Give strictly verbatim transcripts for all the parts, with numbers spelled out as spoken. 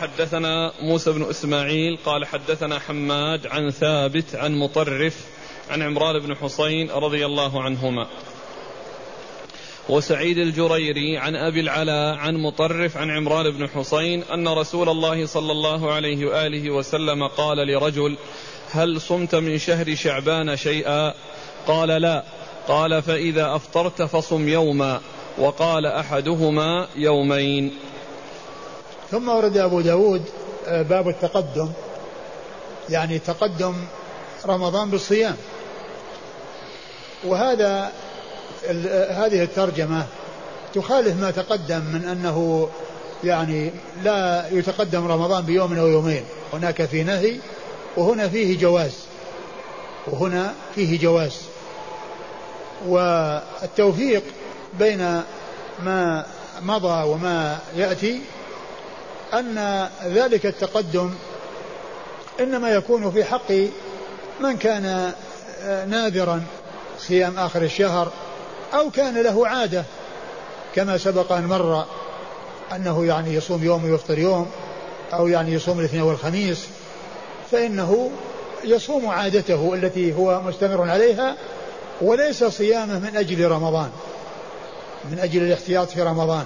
حدثنا موسى بن إسماعيل قال حدثنا حماد عن ثابت عن مطرف عن عمران بن حصين رضي الله عنهما وسعيد الجريري عن أبي العلاء عن مطرف عن عمران بن حصين أن رسول الله صلى الله عليه وآله وسلم قال لرجل هل صمت من شهر شعبان شيئا؟ قال لا. قال فإذا أفطرت فصم يوما، وقال أحدهما يومين. ثم ورد أبو داود باب التقدم، يعني تقدم رمضان بالصيام. وهذا هذه الترجمة تخالف ما تقدم من أنه يعني لا يتقدم رمضان بيوم أو يومين. هناك في نهي وهنا فيه جواز، وهنا فيه جواز. والتوفيق بين ما مضى وما يأتي أن ذلك التقدم إنما يكون في حق من كان ناذرا صيام آخر الشهر أو كان له عادة كما سبق أن مر أنه يعني يصوم يوم ويفطر يوم، أو يعني يصوم الاثنين والخميس، فإنه يصوم عادته التي هو مستمر عليها، وليس صيامه من أجل رمضان، من أجل الاحتياط في رمضان.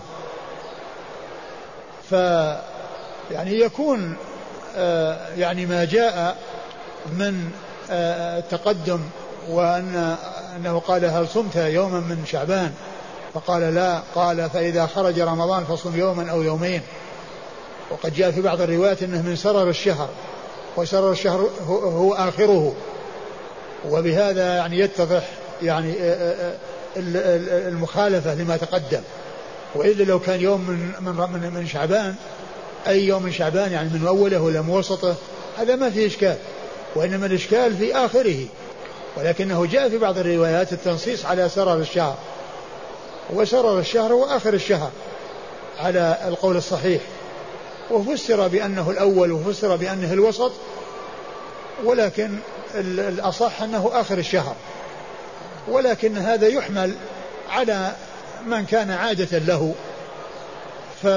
ف يعني يكون آه يعني ما جاء من آه التقدم، وأن أنه قال هل صمت يوما من شعبان؟ فقال لا. قال فإذا خرج رمضان فصم يوما أو يومين. وقد جاء في بعض الروايات أنه من سرر الشهر، وسرر الشهر هو آخره. وبهذا يعني يتضح يعني المخالفة لما تقدم. وإلا لو كان يوم من من من شعبان، أي يوم من شعبان يعني من أوله ولا موسطه، هذا ما فيه إشكال، وإنما الإشكال في آخره. ولكنه جاء في بعض الروايات التنصيص على سرر الشهر، وسرر الشهر هو آخر الشهر على القول الصحيح، وفسر بأنه الأول وفسر بأنه الوسط، ولكن الأصح أنه آخر الشهر. ولكن هذا يحمل على من كان عادة له ف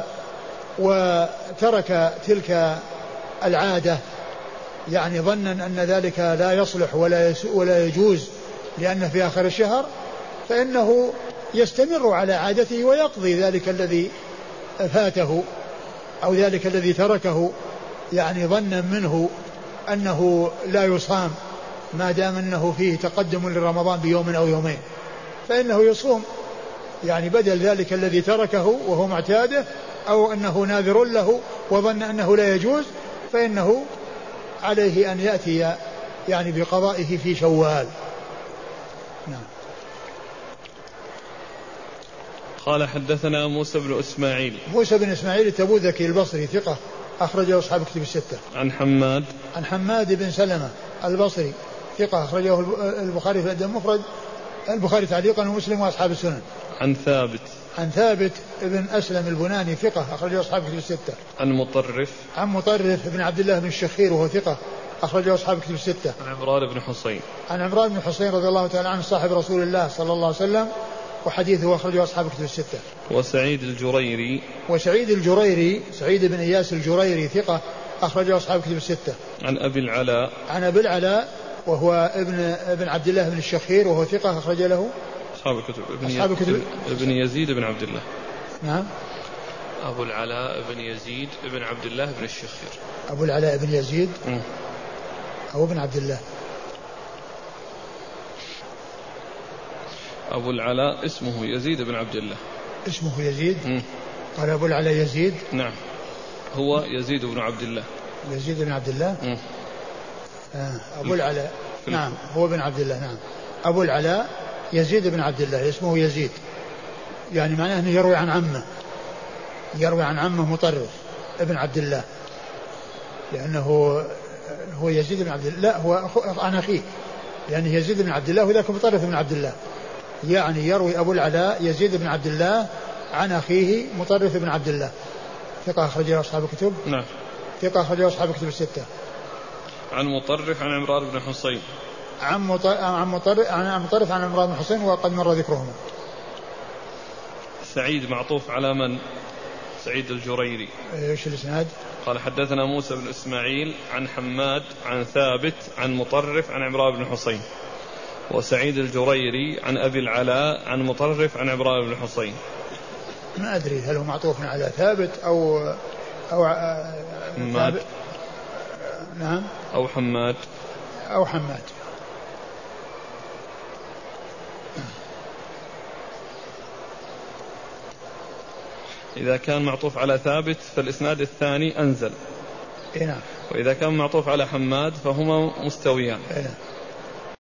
وترك تلك العادة يعني ظنا أن ذلك لا يصلح ولا ولا يجوز لأنه في آخر الشهر، فإنه يستمر على عادته ويقضي ذلك الذي فاته أو ذلك الذي تركه، يعني ظنا منه أنه لا يصام ما دام أنه فيه تقدم لرمضان بيوم أو يومين، فإنه يصوم يعني بدل ذلك الذي تركه وهو معتاده، أو أنه ناذر له وظن أنه لا يجوز، فإنه عليه أن يأتي يعني بقضائه في شوال. نعم. قال حدثنا موسى بن إسماعيل. موسى بن إسماعيل التبوذكي البصري ثقة أخرجه أصحاب كتب الستة. عن حماد. عن حماد بن سلمة البصري ثقة أخرجه البخاري في الأدب المفرد، البخاري تعليقا ومسلم وأصحاب السنن. عن ثابت. عن ثابت ابن أسلم البناني ثقة أخرجه أصحاب كتب الستة. عن مطرف. عن مطرف ابن عبد الله بن الشخير وهو ثقة أخرجه أصحاب كتب الستة. عن عمران بن حصين. عن عمران بن حصين رضي الله تعالى عنه صاحب رسول الله صلى الله عليه وسلم، وحديثه أخرجه أصحاب كتب الستة. وسعيد الجريري. وسعيد الجريري سعيد بن إياس الجريري ثقة أخرجه أصحاب كتب الستة. عن أبي العلاء. عن أبي العلاء وهو ابن ابن عبد الله بن الشخير وهو ثقة أخرج له أصحاب الكتب. ابن, أصحاب الكتب. ابن يزيد بن عبد الله. نعم. أبو العلاء بن يزيد بن عبد الله بن الشخير. أبو العلاء بن يزيد م. أو ابن عبد الله. أبو العلاء اسمه يزيد بن عبد الله. اسمه يزيد. م. قال أبو العلاء يزيد. نعم هو يزيد بن عبد الله. يزيد بن عبد الله. م. آه. أبو العلاء نعم هو بن عبد الله. نعم أبو العلاء يزيد بن عبد الله اسمه يزيد، يعني معناه أنه يروي عن عمه، يروي عن عمه مطرف ابن عبد الله، لأنه هو يزيد بن عبد الله، لا هو عن أخيه، لأنه يزيد بن عبد الله وذاك مطرف بن عبد الله، يعني يروي أبو العلاء يزيد بن عبد الله عن أخيه مطرف بن عبد الله. ثقة أخرجه أصحاب الكتب. نعم. ثقة أخرجه أصحاب الكتب الستة. عن مطرف عن عمران بن حصين. عن مطرف عن مطرف عن مطرف عن عمران بن حصين وقد مر ذكرهما. سعيد معطوف على من؟ سعيد الجريري. ايش الاسناد؟ قال حدثنا موسى بن اسماعيل عن حماد عن ثابت عن مطرف عن عمران بن حصين. وسعيد الجريري عن أبي العلاء عن مطرف عن عمران بن حصين. ما أدري هل هو معطوف على ثابت أو أو حماد. نعم. أو حماد أو حماد. إذا كان معطوف على ثابت فالإسناد الثاني أنزل. إيه نعم. وإذا كان معطوف على حماد فهما مستويان. إيه نعم.